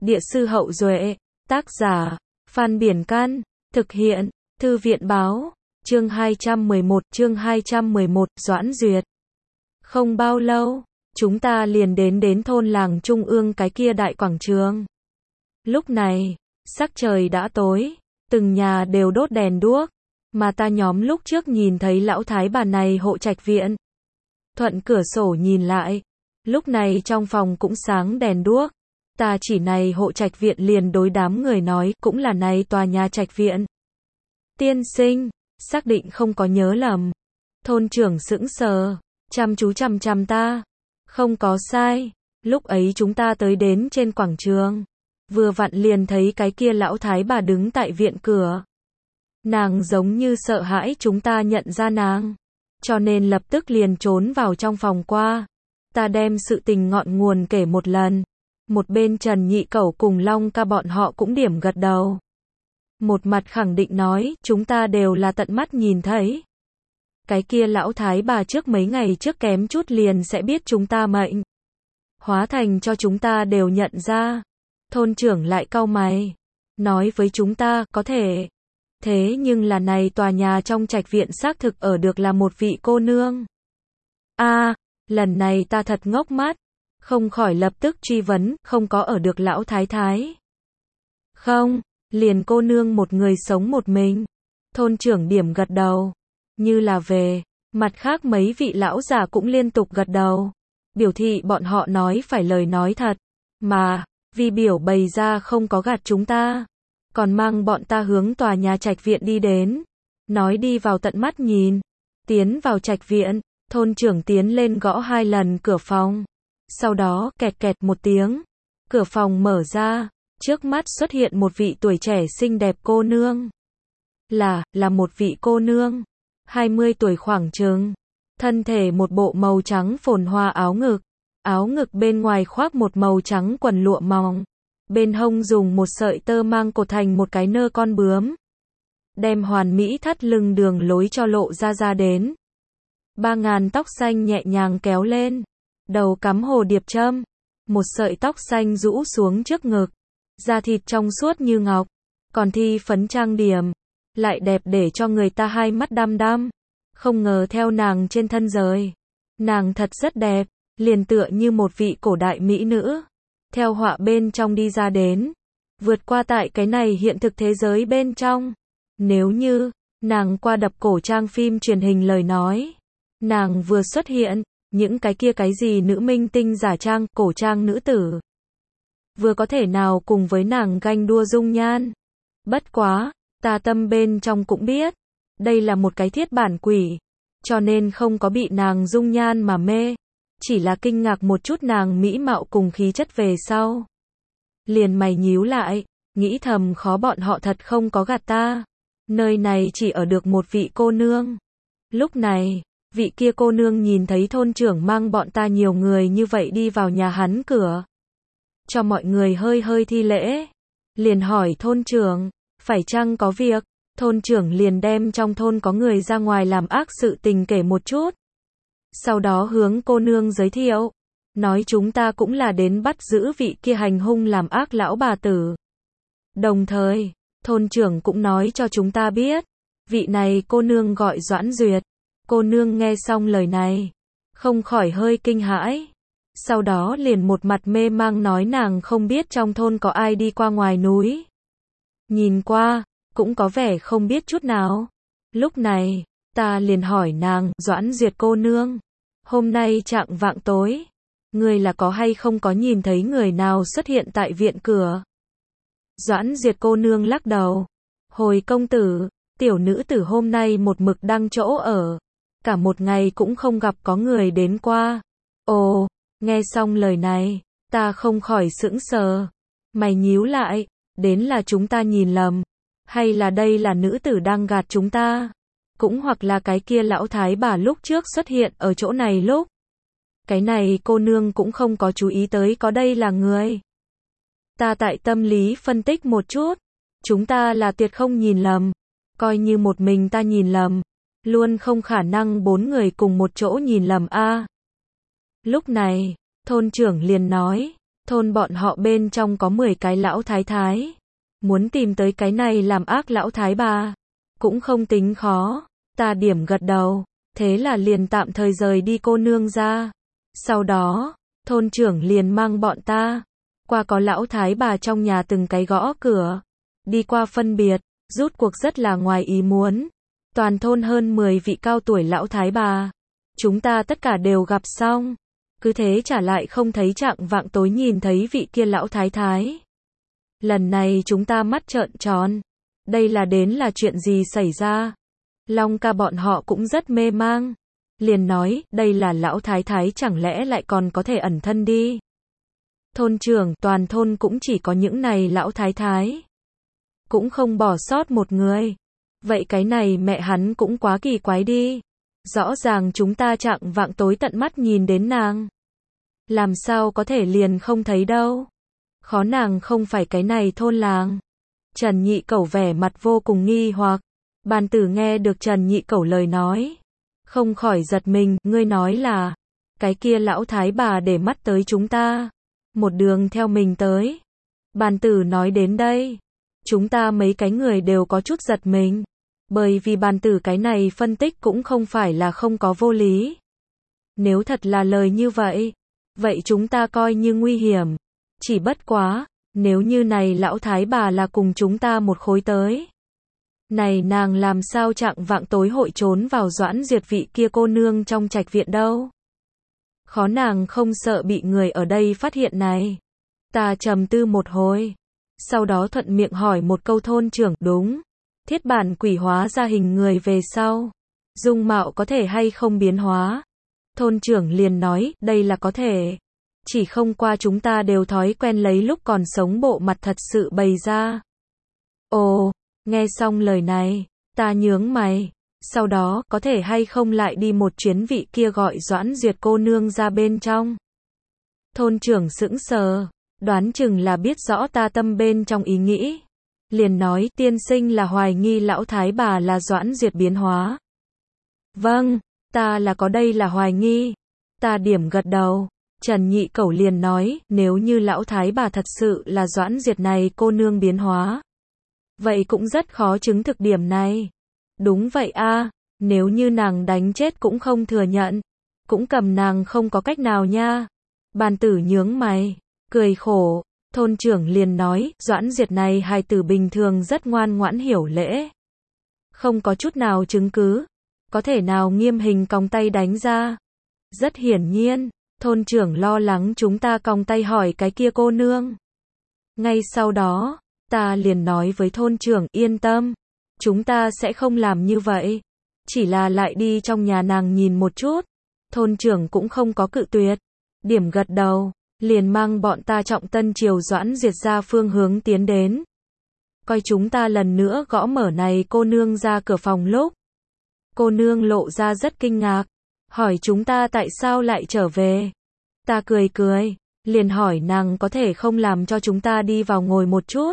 Địa sư Hậu Duệ, tác giả, Phan Biển Can, thực hiện, Thư viện báo, chương 211, Doãn Duyệt. Không bao lâu, chúng ta liền đến thôn làng trung ương cái kia đại quảng trường. Lúc này, sắc trời đã tối, từng nhà đều đốt đèn đuốc, mà ta nhóm lúc trước nhìn thấy lão thái bà này hộ trạch viện. Thuận cửa sổ nhìn lại, lúc này trong phòng cũng sáng đèn đuốc. Ta chỉ này hộ trạch viện liền đối đám người nói, cũng là này tòa nhà trạch viện. Tiên sinh, xác định không có nhớ lầm. Thôn trưởng sững sờ, chăm chú chằm ta. Không có sai, lúc ấy chúng ta tới đến trên quảng trường. Vừa vặn liền thấy cái kia lão thái bà đứng tại viện cửa. Nàng giống như sợ hãi chúng ta nhận ra nàng, cho nên lập tức liền trốn vào trong phòng qua. Ta đem sự tình ngọn nguồn kể một lần. Một bên Trần Nhị Cẩu cùng Long Ca bọn họ cũng điểm gật đầu. Một mặt khẳng định nói, chúng ta đều là tận mắt nhìn thấy. Cái kia lão thái bà trước mấy ngày trước kém chút liền sẽ biết chúng ta mệnh. Hóa thành cho chúng ta đều nhận ra. Thôn trưởng lại cau mày, nói với chúng ta, có thể. Thế nhưng là này tòa nhà trong trạch viện xác thực ở được là một vị cô nương. Lần này ta thật ngốc mắt. Không khỏi lập tức truy vấn, không có ở được lão thái thái. Không, liền cô nương một người sống một mình. Thôn trưởng điểm gật đầu, như là về. Mặt khác mấy vị lão già cũng liên tục gật đầu, biểu thị bọn họ nói phải lời nói thật. Mà, vì biểu bày ra không có gạt chúng ta, còn mang bọn ta hướng tòa nhà trạch viện đi đến. Nói đi vào tận mắt nhìn. Tiến vào trạch viện, thôn trưởng tiến lên gõ 2 lần cửa phòng. Sau đó, kẹt kẹt một tiếng, cửa phòng mở ra, trước mắt xuất hiện một vị tuổi trẻ xinh đẹp cô nương. Là một vị cô nương, 20 tuổi khoảng chừng, thân thể một bộ màu trắng phồn hoa áo ngực bên ngoài khoác một màu trắng quần lụa mỏng, bên hông dùng một sợi tơ mang cột thành một cái nơ con bướm, đem hoàn mỹ thắt lưng đường lối cho lộ ra đến. 3.000 tóc xanh nhẹ nhàng kéo lên. Đầu cắm hồ điệp châm, một sợi tóc xanh rũ xuống trước ngực, da thịt trong suốt như ngọc, còn thi phấn trang điểm, lại đẹp để cho người ta hai mắt đăm đăm. Không ngờ theo nàng trên thân rời, nàng thật rất đẹp, liền tựa như một vị cổ đại mỹ nữ, theo họa bên trong đi ra đến, vượt qua tại cái này hiện thực thế giới bên trong. Nếu như nàng qua đập cổ trang phim truyền hình lời nói, nàng vừa xuất hiện, những cái kia cái gì nữ minh tinh giả trang, cổ trang nữ tử, vừa có thể nào cùng với nàng ganh đua dung nhan. Bất quá, ta tâm bên trong cũng biết, đây là một cái thiết bản quỷ, cho nên không có bị nàng dung nhan mà mê, chỉ là kinh ngạc một chút nàng mỹ mạo cùng khí chất về sau. Liền mày nhíu lại, nghĩ thầm khó bọn họ thật không có gạt ta. Nơi này chỉ ở được một vị cô nương. Lúc này, vị kia cô nương nhìn thấy thôn trưởng mang bọn ta nhiều người như vậy đi vào nhà hắn cửa, cho mọi người hơi thi lễ, liền hỏi thôn trưởng, phải chăng có việc. Thôn trưởng liền đem trong thôn có người ra ngoài làm ác sự tình kể một chút, sau đó hướng cô nương giới thiệu, nói chúng ta cũng là đến bắt giữ vị kia hành hung làm ác lão bà tử. Đồng thời, thôn trưởng cũng nói cho chúng ta biết, vị này cô nương gọi Doãn Duyệt. Cô nương nghe xong lời này, không khỏi hơi kinh hãi. Sau đó liền một mặt mê mang nói nàng không biết trong thôn có ai đi qua ngoài núi. Nhìn qua, cũng có vẻ không biết chút nào. Lúc này, ta liền hỏi nàng, Doãn Duyệt cô nương, hôm nay chạng vạng tối, người là có hay không có nhìn thấy người nào xuất hiện tại viện cửa. Doãn Duyệt cô nương lắc đầu, hồi công tử, tiểu nữ tử hôm nay một mực đang chỗ ở. Cả một ngày cũng không gặp có người đến qua. Ồ, nghe xong lời này, ta không khỏi sững sờ. Mày nhíu lại, đến là chúng ta nhìn lầm, hay là đây là nữ tử đang gạt chúng ta? Cũng hoặc là cái kia lão thái bà lúc trước xuất hiện ở chỗ này lúc. Cái này cô nương cũng không có chú ý tới có đây là người. Ta tại tâm lý phân tích một chút, chúng ta là tuyệt không nhìn lầm, coi như một mình ta nhìn lầm. Luôn không khả năng 4 người cùng một chỗ nhìn lầm a. Lúc này, thôn trưởng liền nói, Thôn bọn họ bên trong có 10 cái lão thái thái. Muốn tìm tới cái này làm ác lão thái bà, cũng không tính khó. Ta điểm gật đầu, thế là liền tạm thời rời đi cô nương ra. Sau đó, thôn trưởng liền mang bọn ta qua có lão thái bà trong nhà từng cái gõ cửa. Đi qua phân biệt, rút cuộc rất là ngoài ý muốn. Toàn thôn hơn 10 vị cao tuổi lão thái bà. Chúng ta tất cả đều gặp xong. Cứ thế trả lại không thấy trạng vạng tối nhìn thấy vị kia lão thái thái. Lần này chúng ta mắt trợn tròn. Đây là chuyện gì xảy ra? Long ca bọn họ cũng rất mê mang. Liền nói, đây là lão thái thái chẳng lẽ lại còn có thể ẩn thân đi. Thôn trưởng, toàn thôn cũng chỉ có những này lão thái thái. Cũng không bỏ sót một người. Vậy cái này mẹ hắn cũng quá kỳ quái đi. Rõ ràng chúng ta trạng vạng tối tận mắt nhìn đến nàng. Làm sao có thể liền không thấy đâu. Khó nàng không phải cái này thôn làng. Trần Nhị Cẩu vẻ mặt vô cùng nghi hoặc. Bàn tử nghe được Trần Nhị Cẩu lời nói. Không khỏi giật mình, ngươi nói là, cái kia lão thái bà để mắt tới chúng ta. Một đường theo mình tới. Bàn tử nói đến đây. Chúng ta mấy cái người đều có chút giật mình. Bởi vì bàn tử cái này phân tích cũng không phải là không có vô lý. Nếu thật là lời như vậy, vậy chúng ta coi như nguy hiểm. Chỉ bất quá, nếu như này lão thái bà là cùng chúng ta một khối tới. Này nàng làm sao trạng vạng tối hội trốn vào Doãn Duyệt vị kia cô nương trong trạch viện đâu. Khó nàng không sợ bị người ở đây phát hiện này. Ta trầm tư một hồi. Sau đó thuận miệng hỏi một câu thôn trưởng, đúng. Thiết bản quỷ hóa ra hình người về sau. Dung mạo có thể hay không biến hóa. Thôn trưởng liền nói, đây là có thể. Chỉ không qua chúng ta đều thói quen lấy lúc còn sống bộ mặt thật sự bày ra. Ồ, nghe xong lời này, ta nhướng mày. Sau đó, có thể hay không lại đi một chuyến vị kia gọi Doãn Duyệt cô nương ra bên trong. Thôn trưởng sững sờ, đoán chừng là biết rõ ta tâm bên trong ý nghĩ. Liền nói, tiên sinh là hoài nghi lão thái bà là Doãn Duyệt biến hóa. Vâng, ta là có đây là hoài nghi. Ta điểm gật đầu. Trần Nhị Cẩu liền nói, nếu như lão thái bà thật sự là Doãn Duyệt này cô nương biến hóa. Vậy cũng rất khó chứng thực điểm này. Đúng vậy a, nếu như nàng đánh chết cũng không thừa nhận. Cũng cầm nàng không có cách nào nha. Bàn tử nhướng mày, cười khổ. Thôn trưởng liền nói, Doãn Duyệt này hài tử bình thường rất ngoan ngoãn hiểu lễ. Không có chút nào chứng cứ. Có thể nào nghiêm hình còng tay đánh ra. Rất hiển nhiên, thôn trưởng lo lắng chúng ta còng tay hỏi cái kia cô nương. Ngay sau đó, ta liền nói với thôn trưởng, yên tâm. Chúng ta sẽ không làm như vậy. Chỉ là lại đi trong nhà nàng nhìn một chút. Thôn trưởng cũng không có cự tuyệt. Điểm gật đầu. Liền mang bọn ta trọng tân chiều Doãn Duyệt ra phương hướng tiến đến. Coi chúng ta lần nữa gõ mở này cô nương ra cửa phòng lúc. Cô nương lộ ra rất kinh ngạc. Hỏi chúng ta tại sao lại trở về. Ta cười cười. Liền hỏi nàng có thể không làm cho chúng ta đi vào ngồi một chút.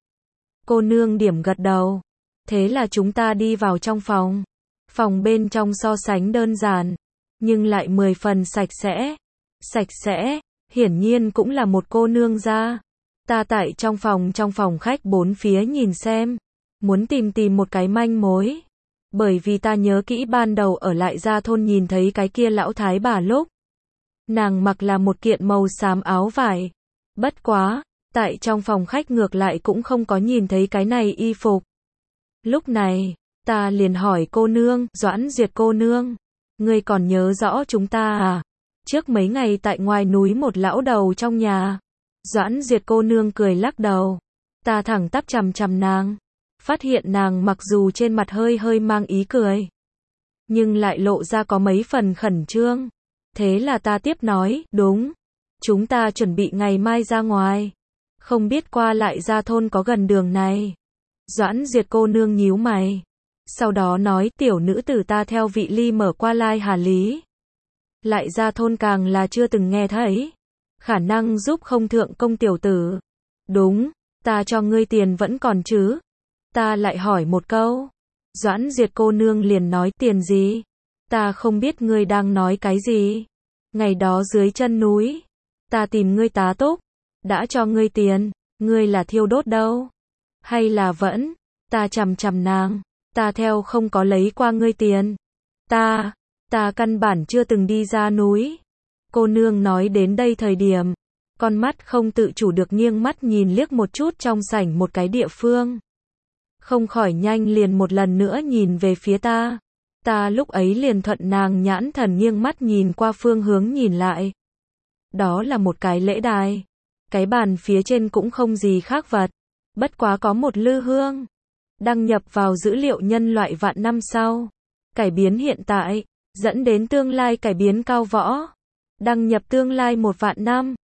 Cô nương điểm gật đầu. Thế là chúng ta đi vào trong phòng. Phòng bên trong so sánh đơn giản. Nhưng lại 10 phần sạch sẽ. Sạch sẽ. Hiển nhiên cũng là một cô nương ra. Ta tại trong phòng khách bốn phía nhìn xem. Muốn tìm một cái manh mối. Bởi vì ta nhớ kỹ ban đầu ở lại gia thôn nhìn thấy cái kia lão thái bà lúc. Nàng mặc là một kiện màu xám áo vải. Bất quá, tại trong phòng khách ngược lại cũng không có nhìn thấy cái này y phục. Lúc này, ta liền hỏi cô nương, Doãn Duyệt cô nương. Ngươi còn nhớ rõ chúng ta à? Trước mấy ngày tại ngoài núi một lão đầu trong nhà. Doãn Duyệt cô nương cười lắc đầu. Ta thẳng tắp chằm chằm nàng. Phát hiện nàng mặc dù trên mặt hơi mang ý cười. Nhưng lại lộ ra có mấy phần khẩn trương. Thế là ta tiếp nói, đúng. Chúng ta chuẩn bị ngày mai ra ngoài. Không biết qua lại ra thôn có gần đường này. Doãn Duyệt cô nương nhíu mày. Sau đó nói, tiểu nữ tử ta theo vị ly mở qua lai Hà Lý. Lại ra thôn càng là chưa từng nghe thấy. Khả năng giúp không thượng công tiểu tử. Đúng, ta cho ngươi tiền vẫn còn chứ. Ta lại hỏi một câu. Doãn Duyệt cô nương liền nói, tiền gì? Ta không biết ngươi đang nói cái gì. Ngày đó dưới chân núi, ta tìm ngươi tá túc. Đã cho ngươi tiền, ngươi là thiêu đốt đâu? Hay là vẫn, ta chằm chằm nàng, ta theo không có lấy qua ngươi tiền. Ta căn bản chưa từng đi ra núi. Cô nương nói đến đây thời điểm, con mắt không tự chủ được nghiêng mắt nhìn liếc một chút trong sảnh một cái địa phương. Không khỏi nhanh liền một lần nữa nhìn về phía ta. Ta lúc ấy liền thuận nàng nhãn thần nghiêng mắt nhìn qua phương hướng nhìn lại. Đó là một cái lễ đài. Cái bàn phía trên cũng không gì khác vật. Bất quá có một lư hương. Đăng nhập vào dữ liệu nhân loại vạn năm sau. Cải biến hiện tại, dẫn đến tương lai cải biến cao võ. Đăng nhập tương lai 1 vạn năm.